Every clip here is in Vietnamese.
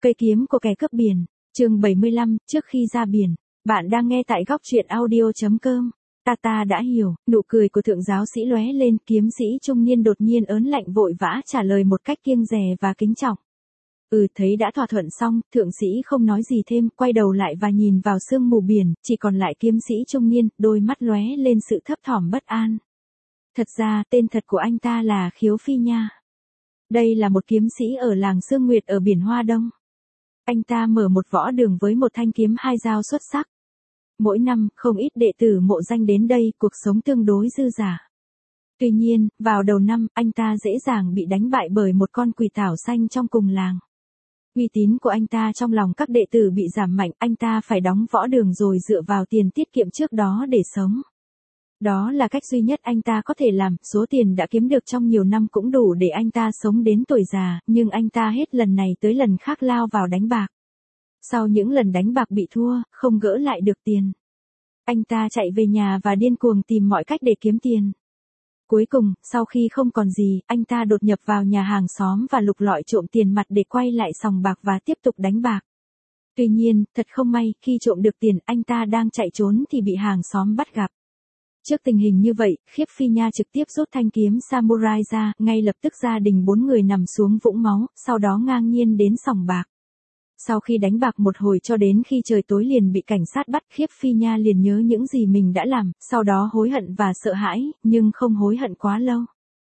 Cây kiếm của kẻ cướp biển. Chương 75, trước khi ra biển. Bạn đang nghe tại góc truyện audio.com. Ta đã hiểu. Nụ cười của thượng giáo sĩ lóe lên, kiếm sĩ trung niên đột nhiên ớn lạnh vội vã trả lời một cách kiêng dè và kính trọng. Thấy đã thỏa thuận xong, thượng sĩ không nói gì thêm, quay đầu lại và nhìn vào sương mù biển, chỉ còn lại kiếm sĩ trung niên, đôi mắt lóe lên sự thấp thỏm bất an. Thật ra, tên thật của anh ta là Khiếu Phi Nha. Đây là một kiếm sĩ ở làng Sương Nguyệt ở biển Hoa Đông. Anh ta mở một võ đường với một thanh kiếm hai dao xuất sắc. Mỗi năm, không ít đệ tử mộ danh đến đây, cuộc sống tương đối dư dả. Tuy nhiên, vào đầu năm, anh ta dễ dàng bị đánh bại bởi một con quỷ tảo xanh trong cùng làng. Uy tín của anh ta trong lòng các đệ tử bị giảm mạnh, anh ta phải đóng võ đường rồi dựa vào tiền tiết kiệm trước đó để sống. Đó là cách duy nhất anh ta có thể làm, số tiền đã kiếm được trong nhiều năm cũng đủ để anh ta sống đến tuổi già, nhưng anh ta hết lần này tới lần khác lao vào đánh bạc. Sau những lần đánh bạc bị thua, không gỡ lại được tiền, anh ta chạy về nhà và điên cuồng tìm mọi cách để kiếm tiền. Cuối cùng, sau khi không còn gì, anh ta đột nhập vào nhà hàng xóm và lục lọi trộm tiền mặt để quay lại sòng bạc và tiếp tục đánh bạc. Tuy nhiên, thật không may, khi trộm được tiền, anh ta đang chạy trốn thì bị hàng xóm bắt gặp. Trước tình hình như vậy, Khiếp Phi Nha trực tiếp rút thanh kiếm samurai ra, ngay lập tức gia đình 4 người nằm xuống vũng máu, sau đó ngang nhiên đến sòng bạc. Sau khi đánh bạc một hồi cho đến khi trời tối liền bị cảnh sát bắt, Khiếp Phi Nha liền nhớ những gì mình đã làm, sau đó hối hận và sợ hãi, nhưng không hối hận quá lâu.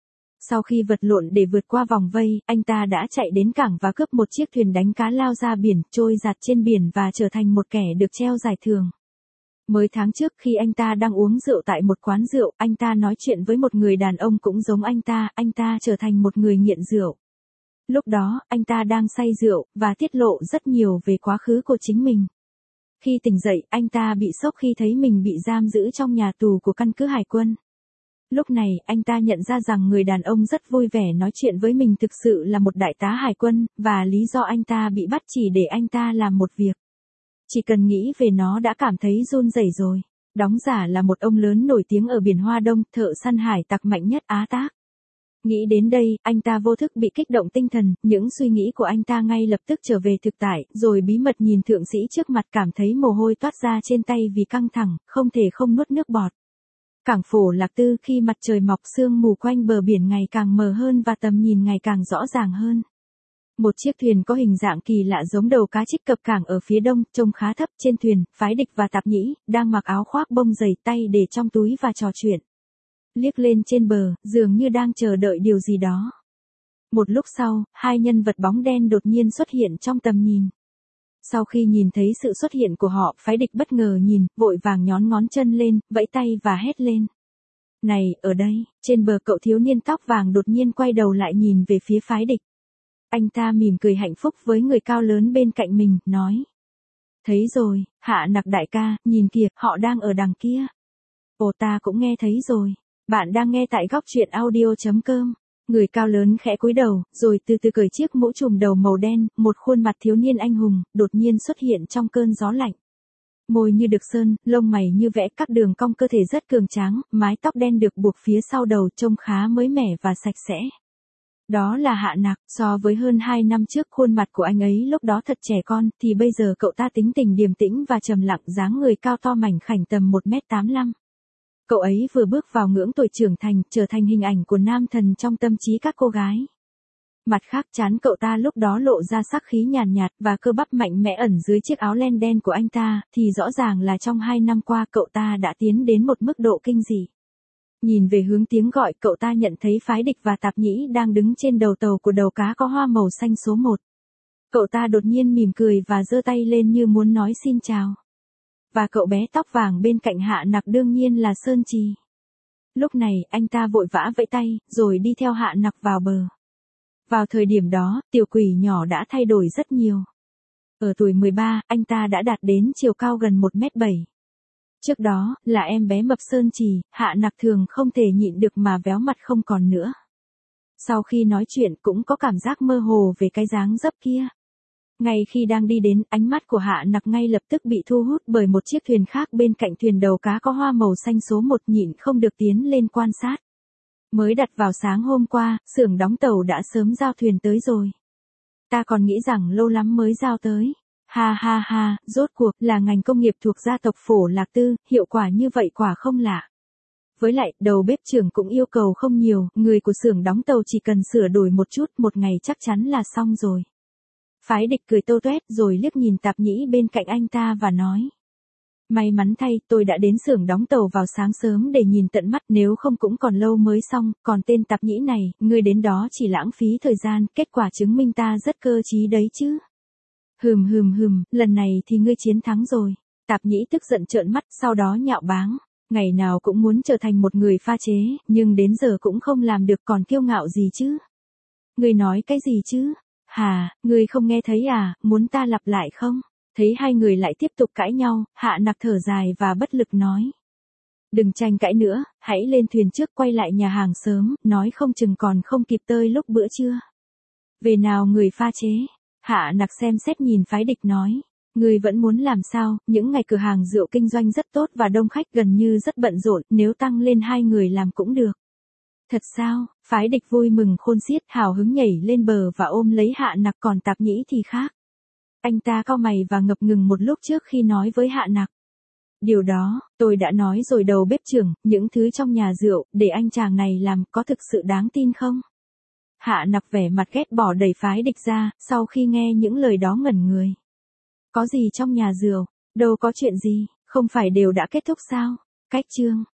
Sau khi vật lộn để vượt qua vòng vây, anh ta đã chạy đến cảng và cướp một chiếc thuyền đánh cá lao ra biển, trôi giạt trên biển và trở thành một kẻ được treo giải thưởng. Mới tháng trước khi anh ta đang uống rượu tại một quán rượu, anh ta nói chuyện với một người đàn ông cũng giống anh ta trở thành một người nghiện rượu. Lúc đó, anh ta đang say rượu, và tiết lộ rất nhiều về quá khứ của chính mình. Khi tỉnh dậy, anh ta bị sốc khi thấy mình bị giam giữ trong nhà tù của căn cứ hải quân. Lúc này, anh ta nhận ra rằng người đàn ông rất vui vẻ nói chuyện với mình thực sự là một đại tá hải quân, và lý do anh ta bị bắt chỉ để anh ta làm một việc. Chỉ cần nghĩ về nó đã cảm thấy run rẩy rồi. Đóng giả là một ông lớn nổi tiếng ở biển Hoa Đông, thợ săn hải tặc mạnh nhất Á Tác. Nghĩ đến đây, anh ta vô thức bị kích động tinh thần, những suy nghĩ của anh ta ngay lập tức trở về thực tại, rồi bí mật nhìn thượng sĩ trước mặt cảm thấy mồ hôi toát ra trên tay vì căng thẳng, không thể không nuốt nước bọt. Cảng Phổ Lạc Tư, khi mặt trời mọc, sương mù quanh bờ biển ngày càng mờ hơn và tầm nhìn ngày càng rõ ràng hơn. Một chiếc thuyền có hình dạng kỳ lạ giống đầu cá trích cập cảng ở phía đông, trông khá thấp. Trên thuyền, Phái Địch và Tạp Nhĩ, đang mặc áo khoác bông dày, tay để trong túi và trò chuyện. Liếc lên trên bờ, dường như đang chờ đợi điều gì đó. Một lúc sau, hai nhân vật bóng đen đột nhiên xuất hiện trong tầm nhìn. Sau khi nhìn thấy sự xuất hiện của họ, Phái Địch bất ngờ nhìn, vội vàng nhón ngón chân lên, vẫy tay và hét lên. Này, ở đây. Trên bờ, cậu thiếu niên tóc vàng đột nhiên quay đầu lại nhìn về phía Phái Địch. Anh ta mỉm cười hạnh phúc với người cao lớn bên cạnh mình, nói. Thấy rồi, Hạ Nặc đại ca, nhìn kìa, họ đang ở đằng kia. Ồ, ta cũng nghe thấy rồi. Bạn đang nghe tại góc truyện audio.com. Người cao lớn khẽ cúi đầu, rồi từ từ cởi chiếc mũ trùm đầu màu đen, một khuôn mặt thiếu niên anh hùng, đột nhiên xuất hiện trong cơn gió lạnh. Môi như được sơn, lông mày như vẽ, các đường cong cơ thể rất cường tráng, mái tóc đen được buộc phía sau đầu trông khá mới mẻ và sạch sẽ. Đó là Hạ Nặc. So với hơn 2 năm trước, khuôn mặt của anh ấy lúc đó thật trẻ con, thì bây giờ cậu ta tính tình điềm tĩnh và trầm lặng, dáng người cao to mảnh khảnh tầm 1m85. Cậu ấy vừa bước vào ngưỡng tuổi trưởng thành, trở thành hình ảnh của nam thần trong tâm trí các cô gái. Mặt khác, trán cậu ta lúc đó lộ ra sắc khí nhàn nhạt và cơ bắp mạnh mẽ ẩn dưới chiếc áo len đen của anh ta, thì rõ ràng là trong 2 năm qua cậu ta đã tiến đến một mức độ kinh dị. Nhìn về hướng tiếng gọi, cậu ta nhận thấy Phái Địch và Tạp Nhĩ đang đứng trên đầu tàu của đầu cá có hoa màu xanh số 1. Cậu ta đột nhiên mỉm cười và giơ tay lên như muốn nói xin chào. Và cậu bé tóc vàng bên cạnh Hạ Nặc đương nhiên là Sơn Trì. Lúc này, anh ta vội vã vẫy tay, rồi đi theo Hạ Nặc vào bờ. Vào thời điểm đó, tiểu quỷ nhỏ đã thay đổi rất nhiều. Ở tuổi 13, anh ta đã đạt đến chiều cao gần 1m7. Trước đó, là em bé mập Sơn Trì, Hạ Nặc thường không thể nhịn được mà véo mặt không còn nữa. Sau khi nói chuyện cũng có cảm giác mơ hồ về cái dáng dấp kia. Ngay khi đang đi đến, ánh mắt của Hạ Nặc ngay lập tức bị thu hút bởi một chiếc thuyền khác bên cạnh thuyền đầu cá có hoa màu xanh số 1, nhịn không được tiến lên quan sát. Mới đặt vào sáng hôm qua, xưởng đóng tàu đã sớm giao thuyền tới rồi. Ta còn nghĩ rằng lâu lắm mới giao tới. Ha ha ha, rốt cuộc là ngành công nghiệp thuộc gia tộc Phổ Lạc Tư, hiệu quả như vậy quả không lạ. Với lại, đầu bếp trưởng cũng yêu cầu không nhiều, người của xưởng đóng tàu chỉ cần sửa đổi một chút, một ngày chắc chắn là xong rồi. Phái Địch cười tô toét rồi liếc nhìn Tạp Nhĩ bên cạnh anh ta và nói. May mắn thay, tôi đã đến xưởng đóng tàu vào sáng sớm để nhìn tận mắt, nếu không cũng còn lâu mới xong, còn tên Tạp Nhĩ này, ngươi đến đó chỉ lãng phí thời gian, kết quả chứng minh ta rất cơ trí đấy chứ. Lần này thì ngươi chiến thắng rồi. Tạp Nhĩ tức giận trợn mắt, sau đó nhạo báng. Ngày nào cũng muốn trở thành một người pha chế, nhưng đến giờ cũng không làm được, còn kiêu ngạo gì chứ? Ngươi nói cái gì chứ? Hà, ngươi không nghe thấy à, muốn ta lặp lại không? Thấy hai người lại tiếp tục cãi nhau, Hạ Nặc thở dài và bất lực nói. Đừng tranh cãi nữa, hãy lên thuyền trước, quay lại nhà hàng sớm, nói không chừng còn không kịp tới lúc bữa trưa. Về nào người pha chế? Hạ Nặc xem xét nhìn Phái Địch nói. Ngươi vẫn muốn làm sao, những ngày cửa hàng rượu kinh doanh rất tốt và đông khách gần như rất bận rộn, nếu tăng lên 2 người làm cũng được. Thật sao? Phái Địch vui mừng khôn xiết, hào hứng nhảy lên bờ và ôm lấy Hạ Nặc, còn Tạp Nhĩ thì khác. Anh ta cau mày và ngập ngừng một lúc trước khi nói với Hạ Nặc. Điều đó, tôi đã nói rồi đầu bếp trưởng, những thứ trong nhà rượu, để anh chàng này làm có thực sự đáng tin không? Hạ Nặc vẻ mặt ghét bỏ đẩy Phái Địch ra, sau khi nghe những lời đó ngẩn người. Có gì trong nhà rượu, đâu có chuyện gì, không phải đều đã kết thúc sao? Cách chương